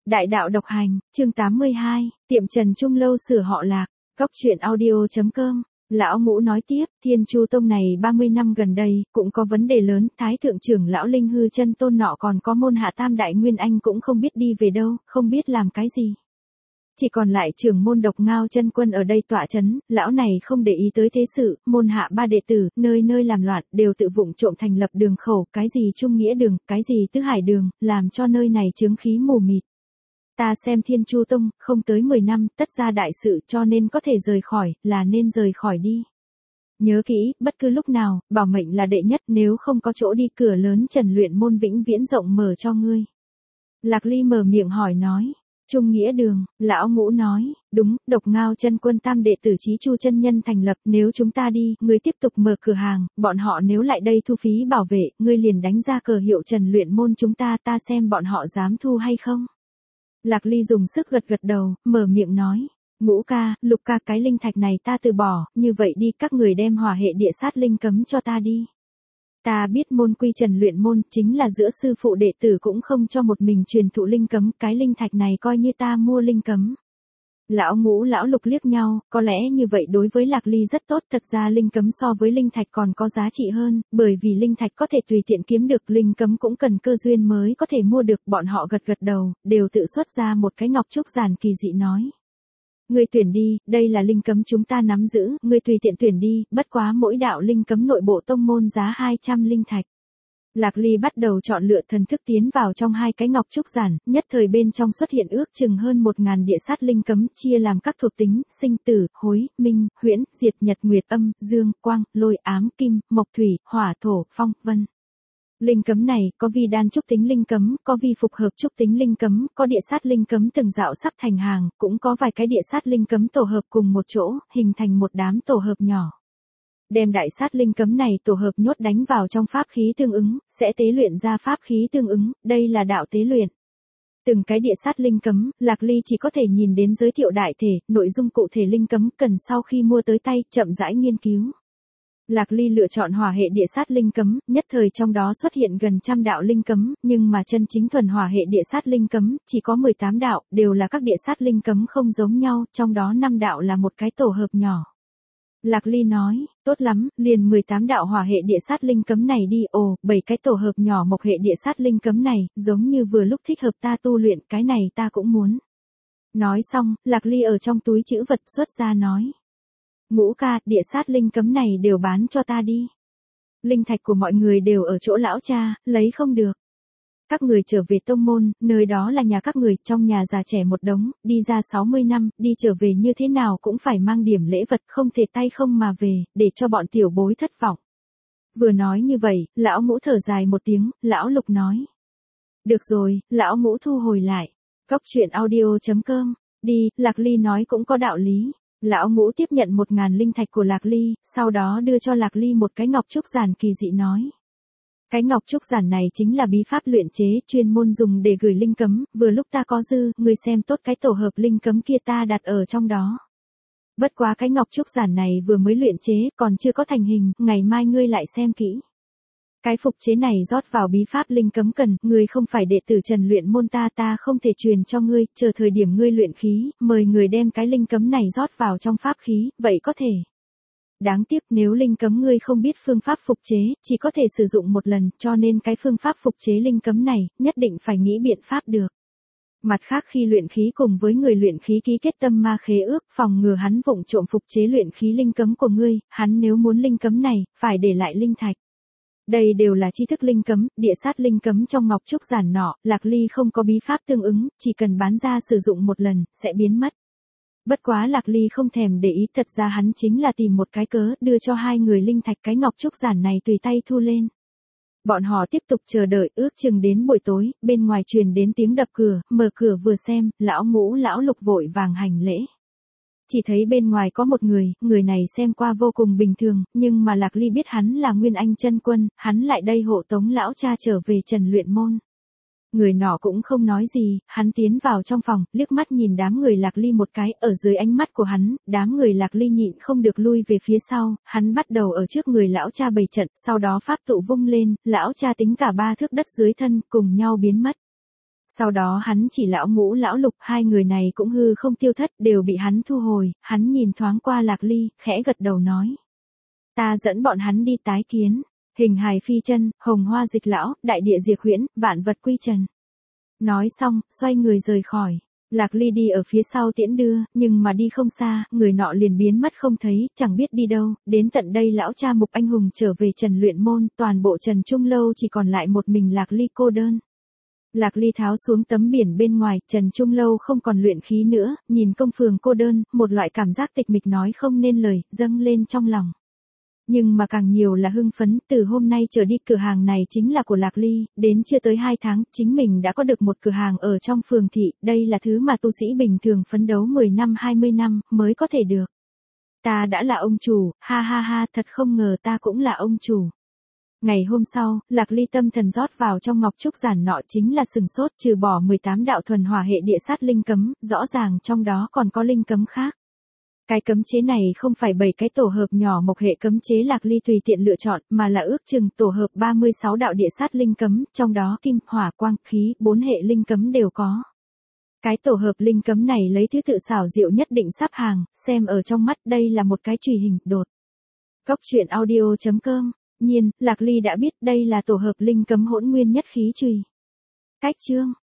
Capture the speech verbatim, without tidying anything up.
Đại đạo độc hành, chương tám mươi hai, tiệm Trần Trung lâu sửa họ Lạc, góc truyện audio chấm com. Lão Ngũ nói tiếp, Thiên Chu Tông này ba mươi năm gần đây, cũng có vấn đề lớn, Thái Thượng trưởng lão Linh Hư chân tôn nọ còn có môn hạ Tam Đại Nguyên Anh cũng không biết đi về đâu, không biết làm cái gì. Chỉ còn lại trưởng môn Độc Ngao chân quân ở đây tọa chấn, lão này không để ý tới thế sự, môn hạ ba đệ tử, nơi nơi làm loạn, đều tự vụng trộm thành lập đường khẩu, cái gì Trung Nghĩa đường, cái gì Tứ Hải đường, làm cho nơi này chướng khí mù mịt. Ta xem Thiên Chu Tông, không tới mười năm, tất ra đại sự cho nên có thể rời khỏi, là nên rời khỏi đi. Nhớ kỹ, bất cứ lúc nào, bảo mệnh là đệ nhất, nếu không có chỗ đi, cửa lớn Trần luyện môn vĩnh viễn rộng mở cho ngươi. Lạc Ly mở miệng hỏi nói, Trung Nghĩa đường, lão Ngũ nói, đúng, Độc Ngao chân quân tam đệ tử Chí Chu chân nhân thành lập, nếu chúng ta đi, ngươi tiếp tục mở cửa hàng, bọn họ nếu lại đây thu phí bảo vệ, ngươi liền đánh ra cờ hiệu Trần luyện môn chúng ta, ta xem bọn họ dám thu hay không. Lạc Ly dùng sức gật gật đầu, mở miệng nói, Ngũ ca, Lục ca, cái linh thạch này ta từ bỏ, như vậy đi, các người đem hỏa hệ địa sát linh cấm cho ta đi. Ta biết môn quy Trần luyện môn, chính là giữa sư phụ đệ tử cũng không cho một mình truyền thụ linh cấm, cái linh thạch này coi như ta mua linh cấm. Lão Ngũ lão Lục liếc nhau, có lẽ như vậy đối với Lạc Ly rất tốt, thật ra linh cấm so với linh thạch còn có giá trị hơn, bởi vì linh thạch có thể tùy tiện kiếm được, linh cấm cũng cần cơ duyên mới có thể mua được, bọn họ gật gật đầu, đều tự xuất ra một cái ngọc trúc giản kỳ dị nói. Ngươi tuyển đi, đây là linh cấm chúng ta nắm giữ, ngươi tùy tiện tuyển đi, bất quá mỗi đạo linh cấm nội bộ tông môn giá hai trăm linh thạch. Lạc Ly bắt đầu chọn lựa, thần thức tiến vào trong hai cái ngọc trúc giản, nhất thời bên trong xuất hiện ước chừng hơn một ngàn địa sát linh cấm, chia làm các thuộc tính, sinh tử, hối, minh, huyễn, diệt, nhật, nguyệt, âm, dương, quang, lôi, ám, kim, mộc, thủy, hỏa, thổ, phong, vân. Linh cấm này, có vi đan trúc tính linh cấm, có vi phục hợp trúc tính linh cấm, có địa sát linh cấm từng dạo sắp thành hàng, cũng có vài cái địa sát linh cấm tổ hợp cùng một chỗ, hình thành một đám tổ hợp nhỏ. Đem đại sát linh cấm này tổ hợp nhốt đánh vào trong pháp khí tương ứng, sẽ tế luyện ra pháp khí tương ứng, đây là đạo tế luyện. Từng cái địa sát linh cấm, Lạc Ly chỉ có thể nhìn đến giới thiệu đại thể, nội dung cụ thể linh cấm cần sau khi mua tới tay, chậm rãi nghiên cứu. Lạc Ly lựa chọn hỏa hệ địa sát linh cấm, nhất thời trong đó xuất hiện gần trăm đạo linh cấm, nhưng mà chân chính thuần hỏa hệ địa sát linh cấm, chỉ có mười tám đạo, đều là các địa sát linh cấm không giống nhau, trong đó năm đạo là một cái tổ hợp nhỏ. Lạc Ly nói, tốt lắm, liền mười tám đạo hỏa hệ địa sát linh cấm này đi, ồ, bảy cái tổ hợp nhỏ mộc hệ địa sát linh cấm này, giống như vừa lúc thích hợp ta tu luyện, cái này ta cũng muốn. Nói xong, Lạc Ly ở trong túi trữ vật xuất ra nói. Ngũ ca, địa sát linh cấm này đều bán cho ta đi. Linh thạch của mọi người đều ở chỗ lão cha, lấy không được. Các người trở về tông môn, nơi đó là nhà các người, trong nhà già trẻ một đống, đi ra sáu mươi năm, đi trở về như thế nào cũng phải mang điểm lễ vật, không thể tay không mà về, để cho bọn tiểu bối thất vọng. Vừa nói như vậy, lão Ngũ thở dài một tiếng, lão Lục nói. Được rồi, lão Ngũ thu hồi lại. Góc truyện audio chấm com, đi, Lạc Ly nói cũng có đạo lý. Lão Ngũ tiếp nhận một ngàn linh thạch của Lạc Ly, sau đó đưa cho Lạc Ly một cái ngọc trúc giản kỳ dị nói. Cái ngọc trúc giản này chính là bí pháp luyện chế, chuyên môn dùng để gửi linh cấm, vừa lúc ta có dư, ngươi xem tốt cái tổ hợp linh cấm kia ta đặt ở trong đó. Bất quá cái ngọc trúc giản này vừa mới luyện chế, còn chưa có thành hình, ngày mai ngươi lại xem kỹ. Cái phục chế này rót vào bí pháp linh cấm cần, ngươi không phải đệ tử Trần luyện môn ta, ta không thể truyền cho ngươi, chờ thời điểm ngươi luyện khí, mời người đem cái linh cấm này rót vào trong pháp khí, vậy có thể. Đáng tiếc nếu linh cấm ngươi không biết phương pháp phục chế, chỉ có thể sử dụng một lần, cho nên cái phương pháp phục chế linh cấm này, nhất định phải nghĩ biện pháp được. Mặt khác khi luyện khí cùng với người luyện khí ký kết tâm ma khế ước, phòng ngừa hắn vụng trộm phục chế luyện khí linh cấm của ngươi, hắn nếu muốn linh cấm này, phải để lại linh thạch. Đây đều là tri thức linh cấm, địa sát linh cấm trong ngọc trúc giản nọ, Lạc Ly không có bí pháp tương ứng, chỉ cần bán ra sử dụng một lần, sẽ biến mất. Bất quá Lạc Ly không thèm để ý, thật ra hắn chính là tìm một cái cớ, đưa cho hai người linh thạch cái ngọc trúc giản này tùy tay thu lên. Bọn họ tiếp tục chờ đợi, ước chừng đến buổi tối, bên ngoài truyền đến tiếng đập cửa, mở cửa vừa xem, lão Ngũ lão Lục vội vàng hành lễ. Chỉ thấy bên ngoài có một người, người này xem qua vô cùng bình thường, nhưng mà Lạc Ly biết hắn là Nguyên Anh chân quân, hắn lại đây hộ tống lão cha trở về Trần luyện môn. Người nọ cũng không nói gì, hắn tiến vào trong phòng, liếc mắt nhìn đám người Lạc Ly một cái, ở dưới ánh mắt của hắn, đám người Lạc Ly nhịn không được lui về phía sau, hắn bắt đầu ở trước người lão cha bày trận, sau đó pháp tụ vung lên, lão cha tính cả ba thước đất dưới thân, cùng nhau biến mất. Sau đó hắn chỉ lão ngũ lão lục, hai người này cũng hư không tiêu thất, đều bị hắn thu hồi, hắn nhìn thoáng qua Lạc Ly, khẽ gật đầu nói. Ta dẫn bọn hắn đi tái kiến, hình hài phi chân, hồng hoa dịch lão, đại địa diệt huyễn, vạn vật quy trần. Nói xong, xoay người rời khỏi. Lạc Ly đi ở phía sau tiễn đưa, nhưng mà đi không xa, người nọ liền biến mất không thấy, chẳng biết đi đâu, đến tận đây lão cha Mục Anh Hùng trở về Trần Luyện Môn, toàn bộ Trần Trung Lâu chỉ còn lại một mình Lạc Ly cô đơn. Lạc Ly tháo xuống tấm biển bên ngoài, Trần Trung Lâu không còn luyện khí nữa, nhìn công phường cô đơn, một loại cảm giác tịch mịch nói không nên lời, dâng lên trong lòng. Nhưng mà càng nhiều là hưng phấn, từ hôm nay trở đi cửa hàng này chính là của Lạc Ly, đến chưa tới hai tháng, chính mình đã có được một cửa hàng ở trong phường thị, đây là thứ mà tu sĩ bình thường phấn đấu mười năm hai mươi năm, mới có thể được. Ta đã là ông chủ, ha ha ha, thật không ngờ ta cũng là ông chủ. Ngày hôm sau, Lạc Ly tâm thần rót vào trong ngọc trúc giản nọ chính là sừng sốt, trừ bỏ mười tám đạo thuần hỏa hệ địa sát linh cấm, rõ ràng trong đó còn có linh cấm khác. Cái cấm chế này không phải bảy cái tổ hợp nhỏ mộc hệ cấm chế Lạc Ly tùy tiện lựa chọn, mà là ước chừng tổ hợp ba mươi sáu đạo địa sát linh cấm, trong đó kim, hỏa, quang, khí, bốn hệ linh cấm đều có. Cái tổ hợp linh cấm này lấy thứ tự xảo diệu nhất định sắp hàng, xem ở trong mắt đây là một cái chùy hình, đột. Góc truyện audio chấm com. Nhiên, Lạc Ly đã biết đây là tổ hợp linh cấm hỗn nguyên nhất khí chùy. Cách chương